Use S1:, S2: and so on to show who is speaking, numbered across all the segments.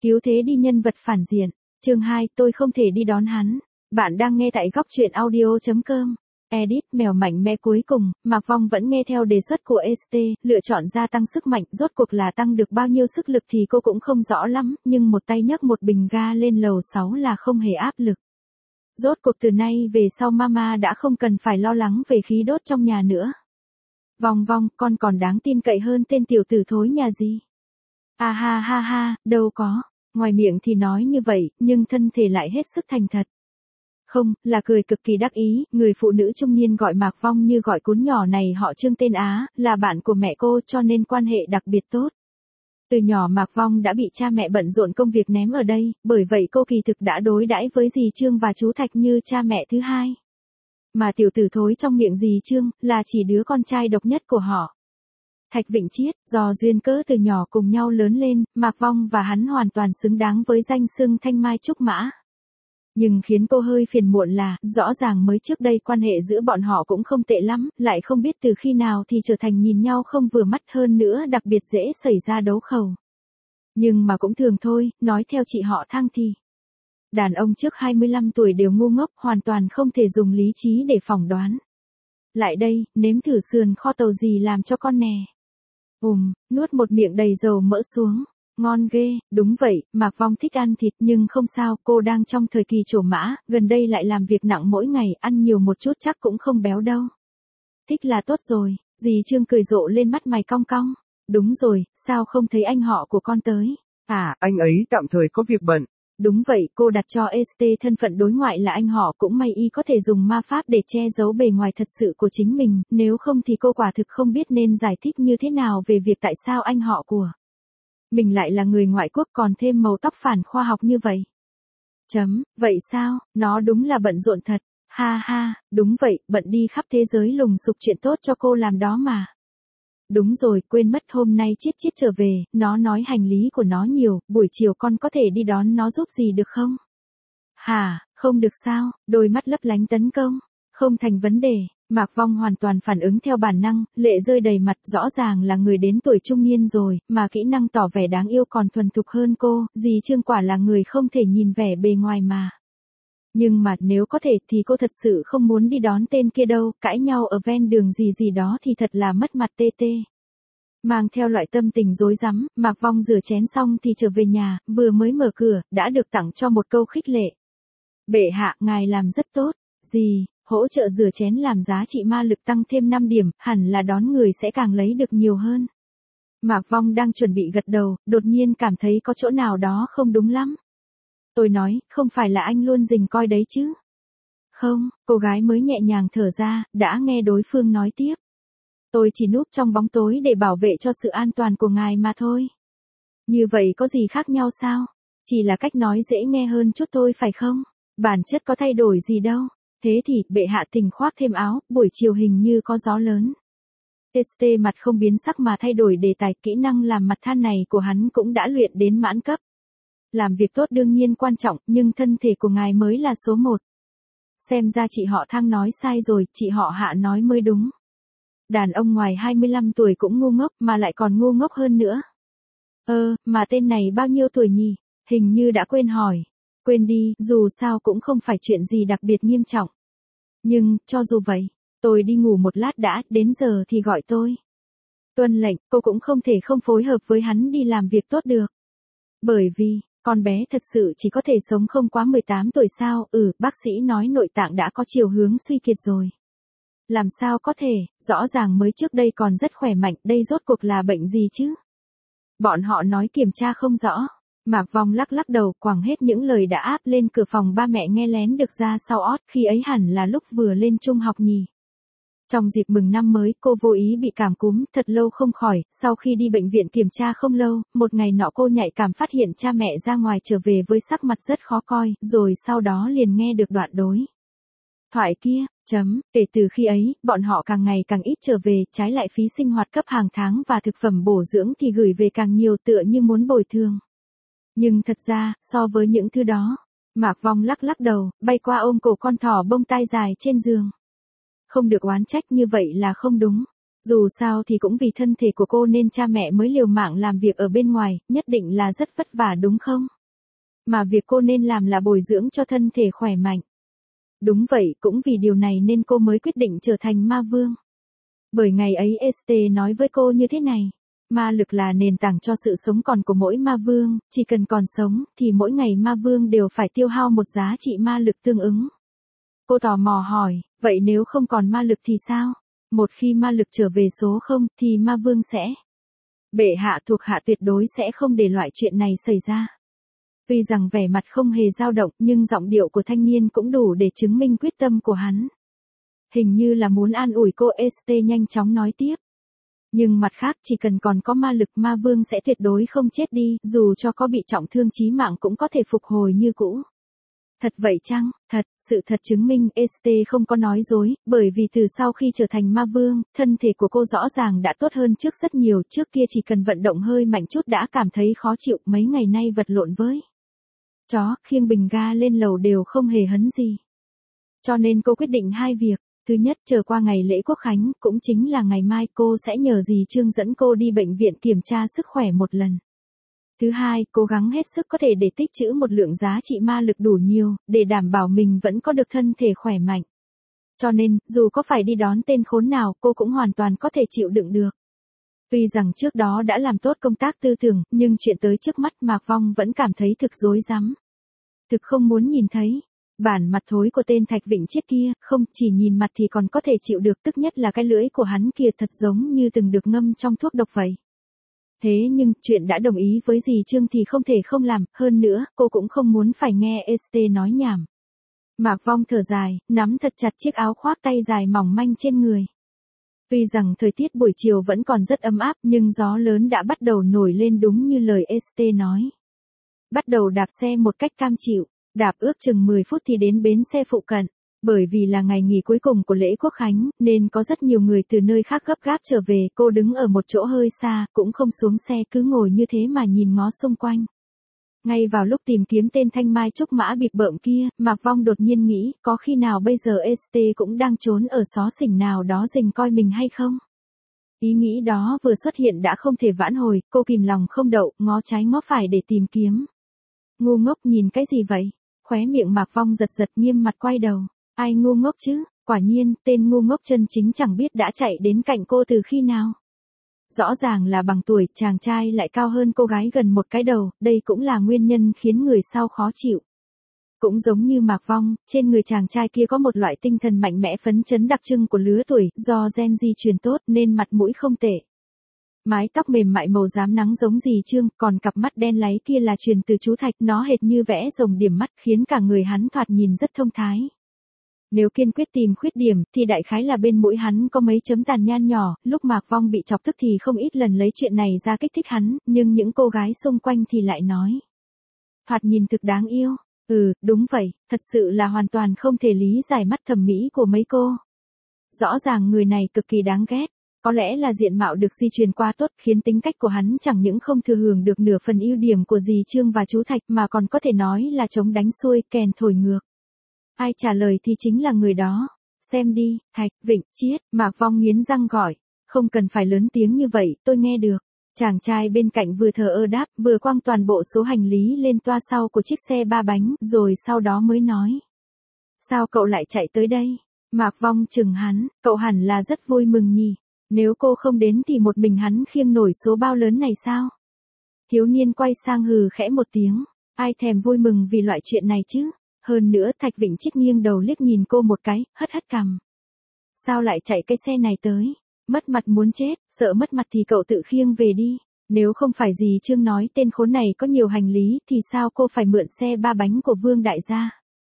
S1: Cứu thế đi nhân vật phản diện. Chương 2, tôi không thể đi đón hắn. Bạn đang nghe tại góc truyện audio.com. Edit mèo mạnh mẽ cuối cùng, Mạc Vong vẫn nghe theo đề xuất của ST, lựa chọn gia tăng sức mạnh, rốt cuộc là tăng được bao nhiêu sức lực thì cô cũng không rõ lắm, nhưng một tay nhấc một bình ga lên lầu 6 là không hề áp lực. Rốt cuộc từ nay về sau Mama đã không cần phải lo lắng về khí đốt trong nhà nữa. Vong Vong, con còn đáng tin cậy hơn tên tiểu tử thối nhà gì? À ha ha ha, đâu có. Ngoài miệng thì nói như vậy, nhưng thân thể lại hết sức thành thật. Không, là cười cực kỳ đắc ý, người phụ nữ trung niên gọi Mạc Vong như gọi cún nhỏ này họ Trương tên Á, là bạn của mẹ cô cho nên quan hệ đặc biệt tốt. Từ nhỏ Mạc Vong đã bị cha mẹ bận rộn công việc ném ở đây, bởi vậy cô kỳ thực đã đối đãi với dì Trương và chú Thạch như cha mẹ thứ hai. Mà tiểu tử thối trong miệng dì Trương, là chỉ đứa con trai độc nhất của họ. Thạch Vịnh Chiết, do duyên cớ từ nhỏ cùng nhau lớn lên, Mạc Vong và hắn hoàn toàn xứng đáng với danh xưng Thanh Mai Trúc Mã. Nhưng khiến cô hơi phiền muộn là, rõ ràng mới trước đây quan hệ giữa bọn họ cũng không tệ lắm, lại không biết từ khi nào thì trở thành nhìn nhau không vừa mắt, hơn nữa đặc biệt dễ xảy ra đấu khẩu. Nhưng mà cũng thường thôi, nói theo chị họ Thang thì đàn ông trước 25 tuổi đều ngu ngốc, hoàn toàn không thể dùng lý trí để phỏng đoán. Lại đây, nếm thử sườn kho tàu gì làm cho con nè. Nuốt một miệng đầy dầu mỡ xuống. Ngon ghê, đúng vậy, Mạc Vong thích ăn thịt nhưng không sao, cô đang trong thời kỳ trổ mã, gần đây lại làm việc nặng mỗi ngày, ăn nhiều một chút chắc cũng không béo đâu. Thích là tốt rồi, dì Trương cười rộ lên mắt mày cong cong. Đúng rồi, sao không thấy anh họ của con tới? À,
S2: anh ấy tạm thời có việc bận.
S1: Đúng vậy, cô đặt cho ST thân phận đối ngoại là anh họ, cũng may y có thể dùng ma pháp để che giấu bề ngoài thật sự của chính mình, nếu không thì cô quả thực không biết nên giải thích như thế nào về việc tại sao anh họ của mình lại là người ngoại quốc còn thêm màu tóc phản khoa học như vậy. Vậy sao, nó đúng là bận rộn thật, ha ha, đúng vậy, bận đi khắp thế giới lùng sục chuyện tốt cho cô làm đó mà. Đúng rồi, quên mất hôm nay Chiết Chiết trở về, nó nói hành lý của nó nhiều, buổi chiều con có thể đi đón nó giúp gì được không? Hả, không được sao, đôi mắt lấp lánh tấn công, không thành vấn đề. Mạc Vong hoàn toàn phản ứng theo bản năng, lệ rơi đầy mặt, rõ ràng là người đến tuổi trung niên rồi, mà kỹ năng tỏ vẻ đáng yêu còn thuần thục hơn cô, dì Trương quả là người không thể nhìn vẻ bề ngoài mà. Nhưng mà nếu có thể thì cô thật sự không muốn đi đón tên kia đâu, cãi nhau ở ven đường gì đó thì thật là mất mặt tê tê. Mang theo loại tâm tình rối rắm, Mạc Vong rửa chén xong thì trở về nhà, vừa mới mở cửa, đã được tặng cho một câu khích lệ. Bệ hạ, ngài làm rất tốt, gì? Hỗ trợ rửa chén làm giá trị ma lực tăng thêm 5 điểm, hẳn là đón người sẽ càng lấy được nhiều hơn. Mạc Vong đang chuẩn bị gật đầu, đột nhiên cảm thấy có chỗ nào đó không đúng lắm. Tôi nói, không phải là anh luôn rình coi đấy chứ? Không, cô gái mới nhẹ nhàng thở ra, đã nghe đối phương nói tiếp. Tôi chỉ núp trong bóng tối để bảo vệ cho sự an toàn của ngài mà thôi. Như vậy có gì khác nhau sao? Chỉ là cách nói dễ nghe hơn chút thôi phải không? Bản chất có thay đổi gì đâu. Thế thì, bệ hạ thỉnh khoác thêm áo, buổi chiều hình như có gió lớn. ST mặt không biến sắc mà thay đổi đề tài, kỹ năng làm mặt than này của hắn cũng đã luyện đến mãn cấp. Làm việc tốt đương nhiên quan trọng, nhưng thân thể của ngài mới là số 1. Xem ra chị họ Thang nói sai rồi, chị họ Hạ nói mới đúng. Đàn ông ngoài 25 tuổi cũng ngu ngốc, mà lại còn ngu ngốc hơn nữa. Mà tên này bao nhiêu tuổi nhỉ? Hình như đã quên hỏi. Quên đi, dù sao cũng không phải chuyện gì đặc biệt nghiêm trọng. Nhưng, cho dù vậy, tôi đi ngủ một lát đã, đến giờ thì gọi tôi. Tuân lệnh, cô cũng không thể không phối hợp với hắn đi làm việc tốt được. Bởi vì, con bé thật sự chỉ có thể sống không quá 18 tuổi sao, bác sĩ nói nội tạng đã có chiều hướng suy kiệt rồi. Làm sao có thể, rõ ràng mới trước đây còn rất khỏe mạnh, đây rốt cuộc là bệnh gì chứ? Bọn họ nói kiểm tra không rõ. Mạc Vong lắc đầu, quẳng hết những lời đã áp lên cửa phòng ba mẹ nghe lén được ra sau ót, khi ấy hẳn là lúc vừa lên trung học nhỉ. Trong dịp mừng năm mới, cô vô ý bị cảm cúm, thật lâu không khỏi, sau khi đi bệnh viện kiểm tra không lâu, một ngày nọ cô nhạy cảm phát hiện cha mẹ ra ngoài trở về với sắc mặt rất khó coi, rồi sau đó liền nghe được đoạn đối thoại kia. Kể từ khi ấy, bọn họ càng ngày càng ít trở về, trái lại phí sinh hoạt cấp hàng tháng và thực phẩm bổ dưỡng thì gửi về càng nhiều, tựa như muốn bồi thường. Nhưng thật ra, so với những thứ đó, Mạc Vong lắc đầu, bay qua ôm cổ con thỏ bông tai dài trên giường. Không được oán trách như vậy là không đúng. Dù sao thì cũng vì thân thể của cô nên cha mẹ mới liều mạng làm việc ở bên ngoài, nhất định là rất vất vả đúng không? Mà việc cô nên làm là bồi dưỡng cho thân thể khỏe mạnh. Đúng vậy, cũng vì điều này nên cô mới quyết định trở thành ma vương. Bởi ngày ấy ST nói với cô như thế này. Ma lực là nền tảng cho sự sống còn của mỗi ma vương, chỉ cần còn sống, thì mỗi ngày ma vương đều phải tiêu hao một giá trị ma lực tương ứng. Cô tò mò hỏi, vậy nếu không còn ma lực thì sao? Một khi ma lực trở về số 0, thì ma vương sẽ... Bệ hạ thuộc hạ tuyệt đối sẽ không để loại chuyện này xảy ra. Tuy rằng vẻ mặt không hề dao động, nhưng giọng điệu của thanh niên cũng đủ để chứng minh quyết tâm của hắn. Hình như là muốn an ủi cô. ST nhanh chóng nói tiếp. Nhưng mặt khác chỉ cần còn có ma lực, ma vương sẽ tuyệt đối không chết đi, dù cho có bị trọng thương chí mạng cũng có thể phục hồi như cũ. Thật vậy chăng? Thật, sự thật chứng minh ST không có nói dối, bởi vì từ sau khi trở thành ma vương, thân thể của cô rõ ràng đã tốt hơn trước rất nhiều, trước kia chỉ cần vận động hơi mạnh chút đã cảm thấy khó chịu, mấy ngày nay vật lộn với chó, khiêng bình ga lên lầu đều không hề hấn gì. Cho nên cô quyết định hai việc. Thứ nhất, chờ qua ngày lễ Quốc Khánh, cũng chính là ngày mai, cô sẽ nhờ dì Trương dẫn cô đi bệnh viện kiểm tra sức khỏe một lần. Thứ hai, cố gắng hết sức có thể để tích trữ một lượng giá trị ma lực đủ nhiều, để đảm bảo mình vẫn có được thân thể khỏe mạnh. Cho nên, dù có phải đi đón tên khốn nào, cô cũng hoàn toàn có thể chịu đựng được. Tuy rằng trước đó đã làm tốt công tác tư tưởng, nhưng chuyện tới trước mắt Mạc Vong vẫn cảm thấy thực rối rắm. Thực không muốn nhìn thấy. Bản mặt thối của tên Thạch Vịnh Chiết kia, không chỉ nhìn mặt thì còn có thể chịu được, tức nhất là cái lưỡi của hắn kia thật giống như từng được ngâm trong thuốc độc vậy. Thế nhưng, chuyện đã đồng ý với dì Trương thì không thể không làm, hơn nữa, cô cũng không muốn phải nghe ST nói nhảm. Mạc Vong thở dài, nắm thật chặt chiếc áo khoác tay dài mỏng manh trên người. Tuy rằng thời tiết buổi chiều vẫn còn rất ấm áp, nhưng gió lớn đã bắt đầu nổi lên đúng như lời ST nói. Bắt đầu đạp xe một cách cam chịu. Đạp ước chừng 10 phút thì đến bến xe phụ cận. Bởi vì là ngày nghỉ cuối cùng của lễ Quốc Khánh, nên có rất nhiều người từ nơi khác gấp gáp trở về. Cô đứng ở một chỗ hơi xa, cũng không xuống xe, cứ ngồi như thế mà nhìn ngó xung quanh. Ngay vào lúc tìm kiếm tên Thanh Mai Trúc Mã bịp bợm kia, Mạc Vong đột nhiên nghĩ, có khi nào bây giờ ST cũng đang trốn ở xó xỉnh nào đó rình coi mình hay không? Ý nghĩ đó vừa xuất hiện đã không thể vãn hồi, cô kìm lòng không đậu, ngó trái ngó phải để tìm kiếm. Ngu ngốc nhìn cái gì vậy? Khóe miệng Mạc Vong giật giật, nghiêm mặt quay đầu. Ai ngu ngốc chứ? Quả nhiên, tên ngu ngốc chân chính chẳng biết đã chạy đến cạnh cô từ khi nào. Rõ ràng là bằng tuổi, chàng trai lại cao hơn cô gái gần một cái đầu, đây cũng là nguyên nhân khiến người sau khó chịu. Cũng giống như Mạc Vong, trên người chàng trai kia có một loại tinh thần mạnh mẽ phấn chấn đặc trưng của lứa tuổi, do gen di truyền tốt nên mặt mũi không tệ. Mái tóc mềm mại màu rám nắng giống dì Trương, còn cặp mắt đen láy kia là truyền từ chú Thạch, nó hệt như vẽ rồng điểm mắt, khiến cả người hắn thoạt nhìn rất thông thái. Nếu kiên quyết tìm khuyết điểm, thì đại khái là bên mũi hắn có mấy chấm tàn nhan nhỏ, lúc Mạc Vong bị chọc tức thì không ít lần lấy chuyện này ra kích thích hắn, nhưng những cô gái xung quanh thì lại nói. Thoạt nhìn thực đáng yêu. Đúng vậy, thật sự là hoàn toàn không thể lý giải mắt thẩm mỹ của mấy cô. Rõ ràng người này cực kỳ đáng ghét. Có lẽ là diện mạo được di truyền qua tốt, khiến tính cách của hắn chẳng những không thừa hưởng được nửa phần ưu điểm của dì Trương và chú Thạch mà còn có thể nói là chống đánh xuôi, kèn thổi ngược. Ai trả lời thì chính là người đó. Xem đi, Thạch Vịnh Chiết, Mạc Vong nghiến răng gọi. Không cần phải lớn tiếng như vậy, tôi nghe được. Chàng trai bên cạnh vừa thờ ơ đáp, vừa quăng toàn bộ số hành lý lên toa sau của chiếc xe 3 bánh, rồi sau đó mới nói. Sao cậu lại chạy tới đây? Mạc Vong chừng hắn, cậu hẳn là rất vui mừng nhỉ. Nếu cô không đến thì một mình hắn khiêng nổi số bao lớn này sao? Thiếu niên quay sang hừ khẽ một tiếng. Ai thèm vui mừng vì loại chuyện này chứ? Hơn nữa Thạch Vịnh Chiết nghiêng đầu liếc nhìn cô một cái, hất hất cằm. Sao lại chạy cái xe này tới? Mất mặt muốn chết, sợ mất mặt thì cậu tự khiêng về đi. Nếu không phải dì Trương nói tên khốn này có nhiều hành lý thì sao cô phải mượn xe 3 bánh của Vương đại gia?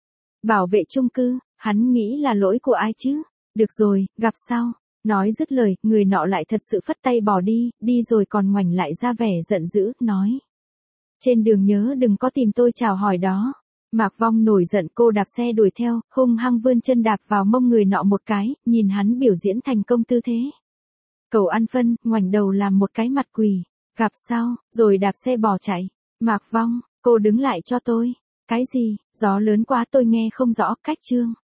S1: Bảo vệ chung cư, hắn nghĩ là lỗi của ai chứ? Được rồi, gặp sau. Nói dứt lời, người nọ lại thật sự phất tay bỏ đi, đi rồi còn ngoảnh lại ra vẻ giận dữ, nói. Trên đường nhớ đừng có tìm tôi chào hỏi đó. Mạc Vong nổi giận, cô đạp xe đuổi theo, hung hăng vươn chân đạp vào mông người nọ một cái, nhìn hắn biểu diễn thành công tư thế. Cậu ăn phân, ngoảnh đầu làm một cái mặt quỳ, gặp sau, rồi đạp xe bỏ chạy. Mạc Vong, cô đứng lại cho tôi. Cái gì, gió lớn quá tôi nghe không rõ, cách Trương.